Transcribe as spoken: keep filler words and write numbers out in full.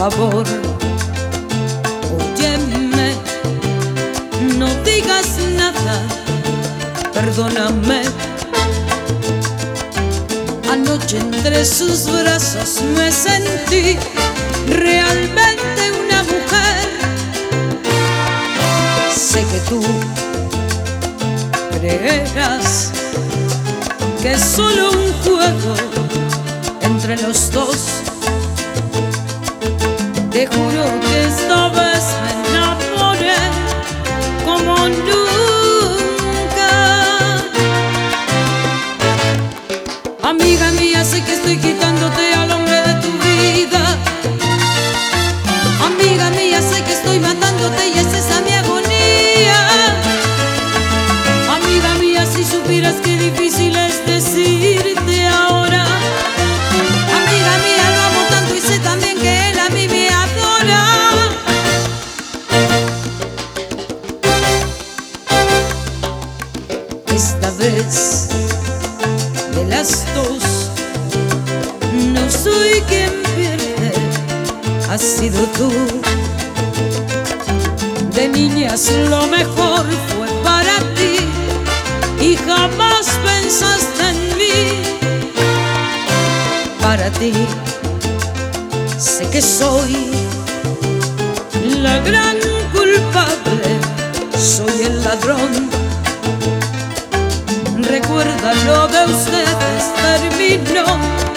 favor, óyeme, no digas nada, perdóname. Anoche entre sus brazos me sentí realmente una mujer. Sé que tú creerás que es solo un juego entre los dos. Te juro que esta vez me enamoré como nunca. Amiga mía, sé que estoy quitándote al hombre de tu vida. Amiga mía, sé que estoy matándote y es esa mi agonía. Amiga mía, si supieras qué difícil es decirte ahora. Amiga mía, lo amo tanto y sé también que él a mí me adora. Esta vez de las dos no soy quien pierde, has sido tú. De niñas lo mejor fue para ti y jamás pensaste en mí. Para ti sé que soy la gran culpable, soy el ladrón. Recuerda, lo de ustedes terminó.